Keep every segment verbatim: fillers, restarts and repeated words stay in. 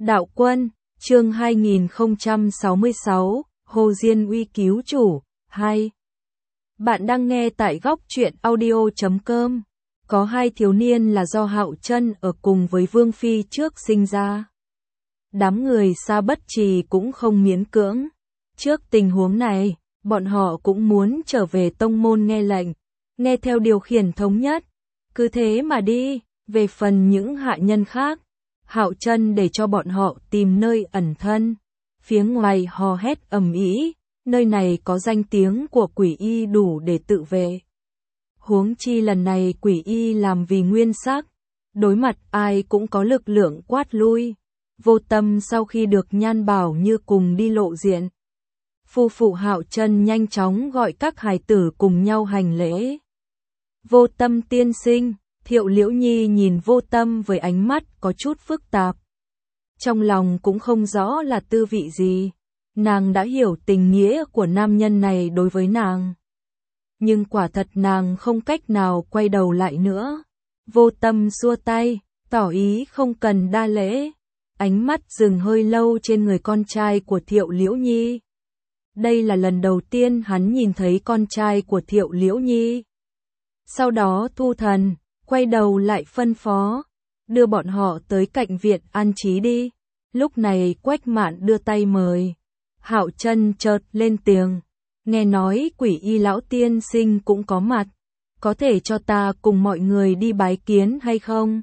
Đạo Quân, chương hai nghìn không trăm sáu mươi sáu, Hồ Diên Uy cứu chủ, hai. Bạn đang nghe tại góc truyện audio chấm com. Có hai thiếu niên là do Hạo Trân ở cùng với Vương Phi trước sinh ra. Đám người Sa Bất Trì cũng không miễn cưỡng. Trước tình huống này, bọn họ cũng muốn trở về tông môn nghe lệnh, nghe theo điều khiển thống nhất. Cứ thế mà đi, về phần những hạ nhân khác, Hạo Trân để cho bọn họ tìm nơi ẩn thân. Phía ngoài hò hét ầm ĩ, nơi này có danh tiếng của Quỷ Y đủ để tự vệ. Huống chi lần này Quỷ Y làm vì nguyên sắc, đối mặt ai cũng có lực lượng quát lui. Vô Tâm sau khi được Nhan Bảo Như cùng đi lộ diện, phu phụ Hạo Trân nhanh chóng gọi các hài tử cùng nhau hành lễ. Vô Tâm tiên sinh. Thiệu Liễu Nhi nhìn Vô Tâm với ánh mắt có chút phức tạp. Trong lòng cũng không rõ là tư vị gì. Nàng đã hiểu tình nghĩa của nam nhân này đối với nàng. Nhưng quả thật nàng không cách nào quay đầu lại nữa. Vô Tâm xua tay, tỏ ý không cần đa lễ. Ánh mắt dừng hơi lâu trên người con trai của Thiệu Liễu Nhi. Đây là lần đầu tiên hắn nhìn thấy con trai của Thiệu Liễu Nhi. Sau đó thu thần, quay đầu lại phân phó, đưa bọn họ tới cạnh viện an trí đi. Lúc này Quách Mạn đưa tay mời. Hạo Trân chợt lên tiếng, nghe nói Quỷ Y lão tiên sinh cũng có mặt, có thể cho ta cùng mọi người đi bái kiến hay không?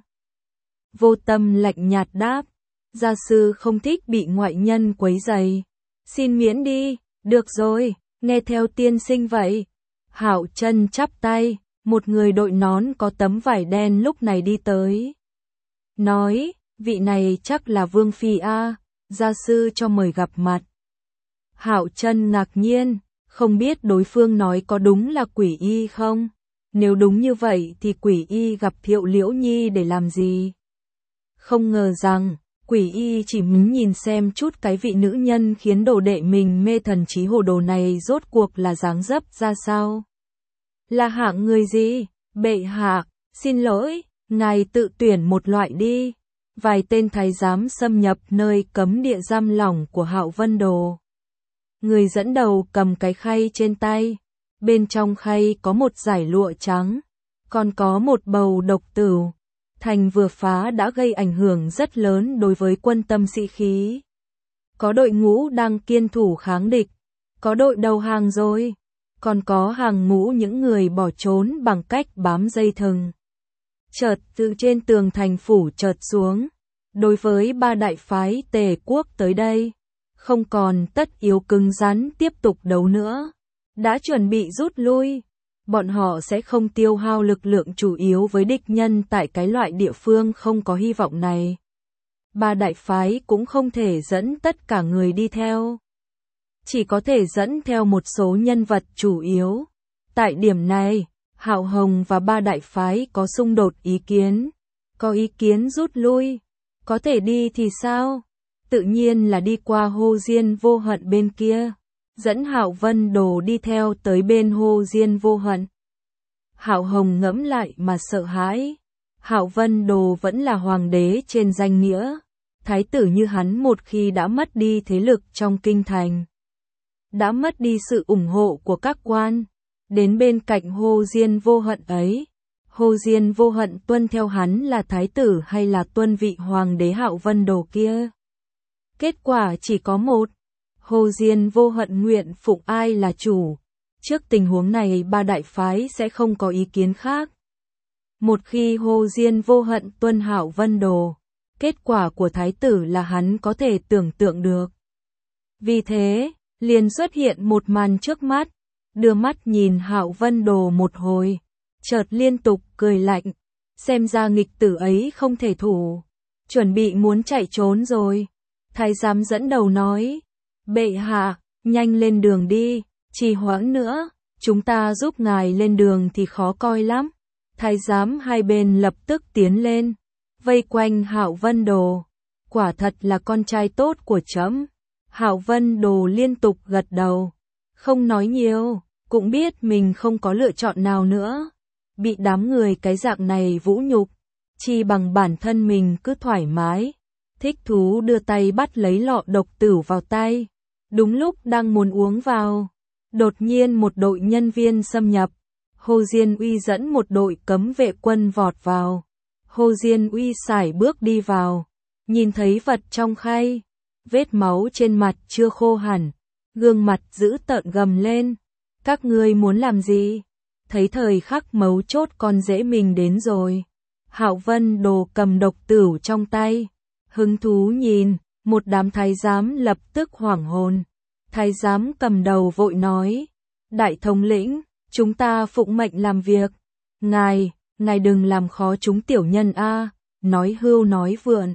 Vô Tâm lạnh nhạt đáp, gia sư không thích bị ngoại nhân quấy rầy, xin miễn đi. Được rồi, nghe theo tiên sinh vậy. Hạo Trân chắp tay. Một người đội nón có tấm vải đen lúc này đi tới. Nói, vị này chắc là Vương Phi a, gia sư cho mời gặp mặt. Hạo Trân ngạc nhiên, không biết đối phương nói có đúng là Quỷ Y không? Nếu đúng như vậy thì Quỷ Y gặp Thiệu Liễu Nhi để làm gì? Không ngờ rằng, Quỷ Y chỉ muốn nhìn xem chút cái vị nữ nhân khiến đồ đệ mình mê thần trí hồ đồ này rốt cuộc là dáng dấp ra sao? Là hạng người gì? Bệ hạ, xin lỗi, ngài tự tuyển một loại đi. Vài tên thái giám xâm nhập nơi cấm địa giam lỏng của Hạo Vân Đồ. Người dẫn đầu cầm cái khay trên tay. Bên trong khay có một dải lụa trắng, còn có một bầu độc tửu. Thành vừa phá đã gây ảnh hưởng rất lớn đối với quân tâm sĩ khí. Có đội ngũ đang kiên thủ kháng địch, có đội đầu hàng rồi. Còn có hàng ngũ những người bỏ trốn bằng cách bám dây thừng. Chợt từ trên tường thành phủ chợt xuống. Đối với ba đại phái Tề quốc tới đây, không còn tất yếu cứng rắn tiếp tục đấu nữa. Đã chuẩn bị rút lui. Bọn họ sẽ không tiêu hao lực lượng chủ yếu với địch nhân tại cái loại địa phương không có hy vọng này. Ba đại phái cũng không thể dẫn tất cả người đi theo. Chỉ có thể dẫn theo một số nhân vật chủ yếu. Tại điểm này, Hạo Hồng và ba đại phái có xung đột ý kiến. Có ý kiến rút lui. Có thể đi thì sao? Tự nhiên là đi qua Hồ Diên Vô Hận bên kia. Dẫn Hạo Vân Đồ đi theo tới bên Hồ Diên Vô Hận. Hạo Hồng ngẫm lại mà sợ hãi. Hạo Vân Đồ vẫn là hoàng đế trên danh nghĩa. Thái tử như hắn một khi đã mất đi thế lực trong kinh thành, đã mất đi sự ủng hộ của các quan, đến bên cạnh Hồ Diên Vô Hận ấy. Hồ Diên Vô Hận tuân theo hắn là thái tử hay là tuân vị hoàng đế Hạo Vân Đồ kia? Kết quả chỉ có một, Hồ Diên Vô Hận nguyện phụng ai là chủ. Trước tình huống này ba đại phái sẽ không có ý kiến khác. Một khi Hồ Diên Vô Hận tuân Hạo Vân Đồ, kết quả của thái tử là hắn có thể tưởng tượng được. Vì thế, liền xuất hiện một màn trước mắt, đưa mắt nhìn Hạo Vân Đồ một hồi, chợt liên tục cười lạnh, xem ra nghịch tử ấy không thể thủ, chuẩn bị muốn chạy trốn rồi. Thái giám dẫn đầu nói, bệ hạ, nhanh lên đường đi, trì hoãn nữa, chúng ta giúp ngài lên đường thì khó coi lắm. Thái giám hai bên lập tức tiến lên, vây quanh Hạo Vân Đồ, quả thật là con trai tốt của trẫm. Hạo Vân Đồ liên tục gật đầu, không nói nhiều, cũng biết mình không có lựa chọn nào nữa. Bị đám người cái dạng này vũ nhục, chi bằng bản thân mình cứ thoải mái, Thích thú đưa tay bắt lấy lọ độc tử vào tay. Đúng lúc đang muốn uống vào, đột nhiên một đội nhân viên xâm nhập. Hồ Diên Uy dẫn một đội cấm vệ quân vọt vào. Hồ Diên Uy sải bước đi vào, nhìn thấy vật trong khay, vết máu trên mặt chưa khô hẳn, gương mặt dữ tợn gầm lên. Các ngươi muốn làm gì? Thấy thời khắc mấu chốt con rể mình đến rồi. Hạo Vân Đồ cầm độc tửu trong tay, hứng thú nhìn, một đám thái giám lập tức hoảng hồn. Thái giám cầm đầu vội nói, đại thống lĩnh, chúng ta phụng mệnh làm việc. Ngài, ngài đừng làm khó chúng tiểu nhân a, nói hưu nói vượn.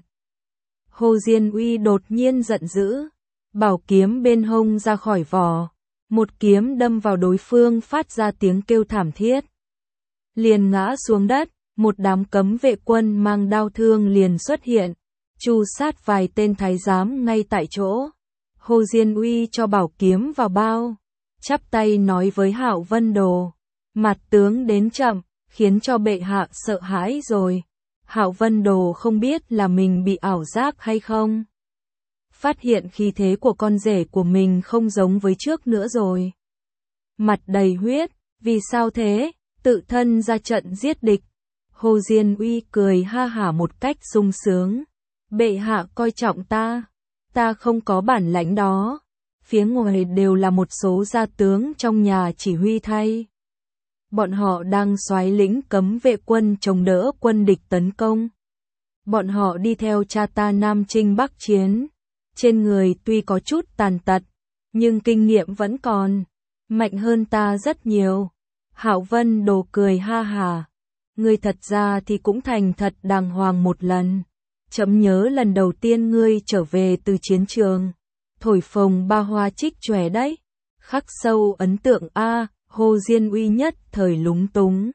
Hồ Diên Uy đột nhiên giận dữ, bảo kiếm bên hông ra khỏi vỏ, một kiếm đâm vào đối phương phát ra tiếng kêu thảm thiết. Liền ngã xuống đất, một đám cấm vệ quân mang đao thương liền xuất hiện, tru sát vài tên thái giám ngay tại chỗ. Hồ Diên Uy cho bảo kiếm vào bao, chắp tay nói với Hạo Vân Đồ, mặt tướng đến chậm, khiến cho bệ hạ sợ hãi rồi. Hạo Vân Đồ không biết là mình bị ảo giác hay không. Phát hiện khí thế của con rể của mình không giống với trước nữa rồi. Mặt đầy huyết, vì sao thế, tự thân ra trận giết địch. Hồ Diên Uy cười ha hả một cách sung sướng. Bệ hạ coi trọng ta, ta không có bản lãnh đó. Phía ngoài đều là một số gia tướng trong nhà chỉ huy thay. Bọn họ đang soái lĩnh cấm vệ quân chống đỡ quân địch tấn công. Bọn họ đi theo cha ta Nam Chinh Bắc Chiến. Trên người tuy có chút tàn tật, nhưng kinh nghiệm vẫn còn, mạnh hơn ta rất nhiều. Hạo Vân Đồ cười ha hà. Ngươi thật ra thì cũng thành thật đàng hoàng một lần. Chấm nhớ lần đầu tiên ngươi trở về từ chiến trường, thổi phồng ba hoa trích chòe đấy. Khắc sâu ấn tượng a. Hồ Diên Uy nhất thời lúng túng.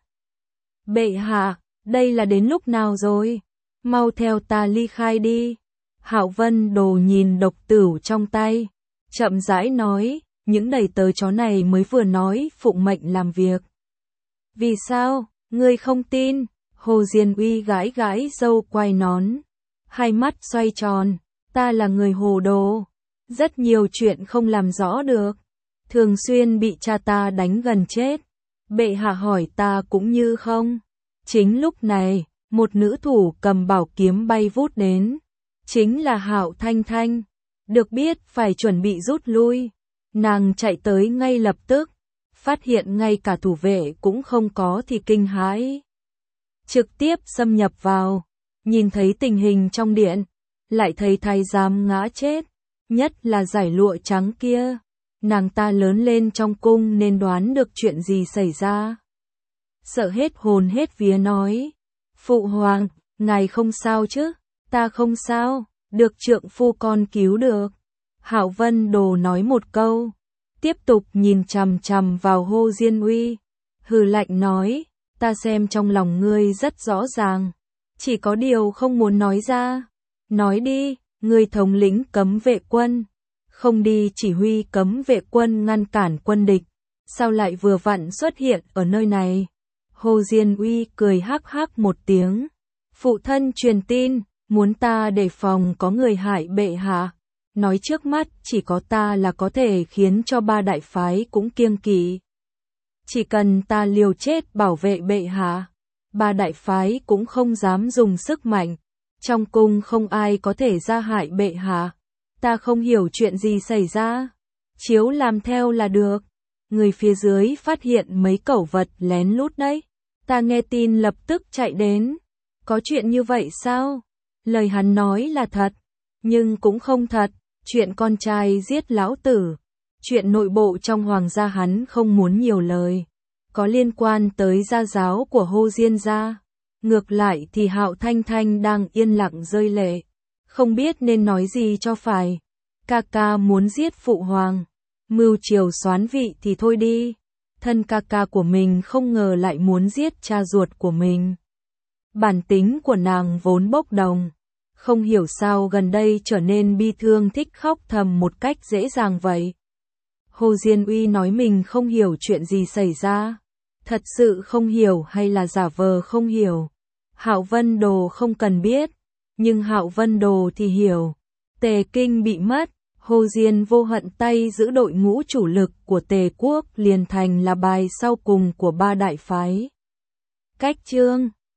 Bệ hạ, đây là đến lúc nào rồi? Mau theo ta ly khai đi. Hạo Vân Đồ nhìn độc tửu trong tay, chậm rãi nói, những đầy tớ chó này mới vừa nói phụng mệnh làm việc. Vì sao, ngươi không tin? Hồ Diên Uy gãi gãi râu quai nón, hai mắt xoay tròn, ta là người hồ đồ, rất nhiều chuyện không làm rõ được, thường xuyên bị cha ta đánh gần chết. Bệ hạ hỏi ta cũng như không. Chính lúc này, một nữ thủ cầm bảo kiếm bay vút đến. Chính là Hạo Thanh Thanh. Được biết phải chuẩn bị rút lui. Nàng chạy tới ngay lập tức. Phát hiện ngay cả thủ vệ cũng không có thì kinh hãi. Trực tiếp xâm nhập vào. Nhìn thấy tình hình trong điện. Lại thấy thái giám ngã chết. Nhất là giải lụa trắng kia. Nàng ta lớn lên trong cung nên đoán được chuyện gì xảy ra. Sợ hết hồn hết vía nói. Phụ hoàng, ngài không sao chứ? Ta không sao, được trượng phu con cứu được. Hạo Vân Đồ nói một câu, tiếp tục nhìn chằm chằm vào Hồ Diên Uy, hừ lạnh nói, ta xem trong lòng ngươi rất rõ ràng, chỉ có điều không muốn nói ra. Nói đi, ngươi thống lĩnh cấm vệ quân, không đi chỉ huy cấm vệ quân ngăn cản quân địch, sao lại vừa vặn xuất hiện ở nơi này? Hồ Diên Uy cười hắc hắc một tiếng, phụ thân truyền tin, muốn ta đề phòng có người hại bệ hạ, nói trước mắt chỉ có ta là có thể khiến cho ba đại phái cũng kiêng kỵ. Chỉ cần ta liều chết bảo vệ bệ hạ, ba đại phái cũng không dám dùng sức mạnh, trong cung không ai có thể ra hại bệ hạ. Ta không hiểu chuyện gì xảy ra, chiếu làm theo là được. Người phía dưới phát hiện mấy cẩu vật lén lút đấy, ta nghe tin lập tức chạy đến. Có chuyện như vậy sao? Lời hắn nói là thật, nhưng cũng không thật. Chuyện con trai giết lão tử, chuyện nội bộ trong hoàng gia hắn không muốn nhiều lời, có liên quan tới gia giáo của Hồ Diên gia. Ngược lại thì Hạo Thanh Thanh đang yên lặng rơi lệ, không biết nên nói gì cho phải. Ca ca muốn giết phụ hoàng, mưu triều soán vị thì thôi đi, thân ca ca của mình không ngờ lại muốn giết cha ruột của mình. Bản tính của nàng vốn bốc đồng, không hiểu sao gần đây trở nên bi thương thích khóc thầm một cách dễ dàng vậy. Hồ Diên Uy nói mình không hiểu chuyện gì xảy ra, thật sự không hiểu hay là giả vờ không hiểu. Hạo Vân Đồ không cần biết, nhưng Hạo Vân Đồ thì hiểu. Tề Kinh bị mất, Hồ Diên vô hận tay giữ đội ngũ chủ lực của Tề quốc liền thành là bài sau cùng của ba đại phái. Cách chương